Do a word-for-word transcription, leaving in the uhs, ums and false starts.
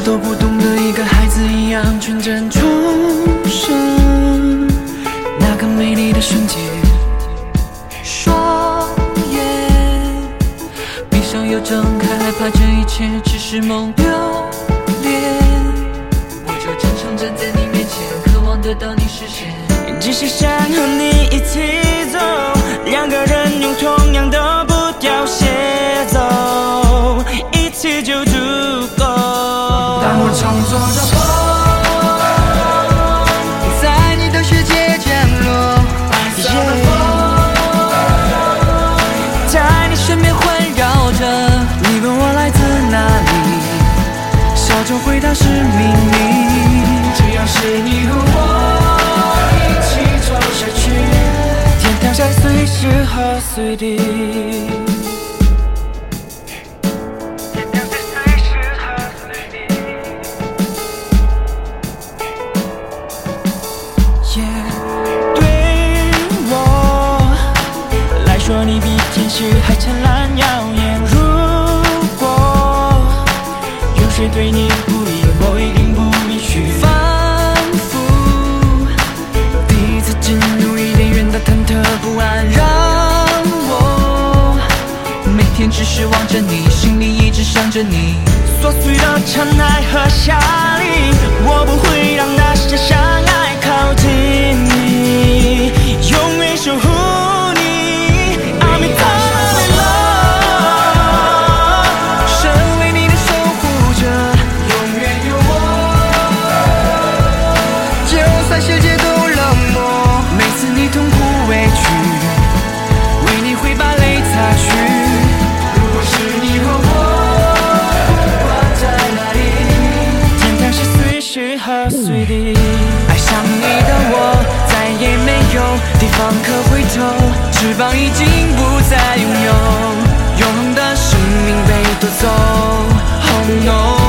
么都不懂的一个孩子一样纯真出生。那个美丽的瞬间，双眼闭上又睁开，害怕这一切只是梦留恋。我就真诚站在你面前，渴望得到你视线， 只是想和你一起走，两个人用同样的步调协奏，一起就足够。 当我乘坐着风，在你的世界降落，白色的风在你身边环绕着。你问我来自哪里，笑着回答是秘密。只要是你和我一起走下去， 天堂在随时和随地。说你比天使还灿烂耀眼，如果有谁对你不义，我一定不允许。 仿佛第一次进入伊甸园的忐忑不安，让我每天只是望着你，心里一直想着你。 琐碎的尘埃和夏令，我不会让那些相爱靠近你，永远守护。 世界都冷漠，每次你痛苦委屈，为你会把泪擦去。如果是你和我，不管在哪里， 天堂是随时和随地。 爱上你的我，再也没有地方可回头，翅膀已经不再拥有，永恒的生命被夺走。Oh no。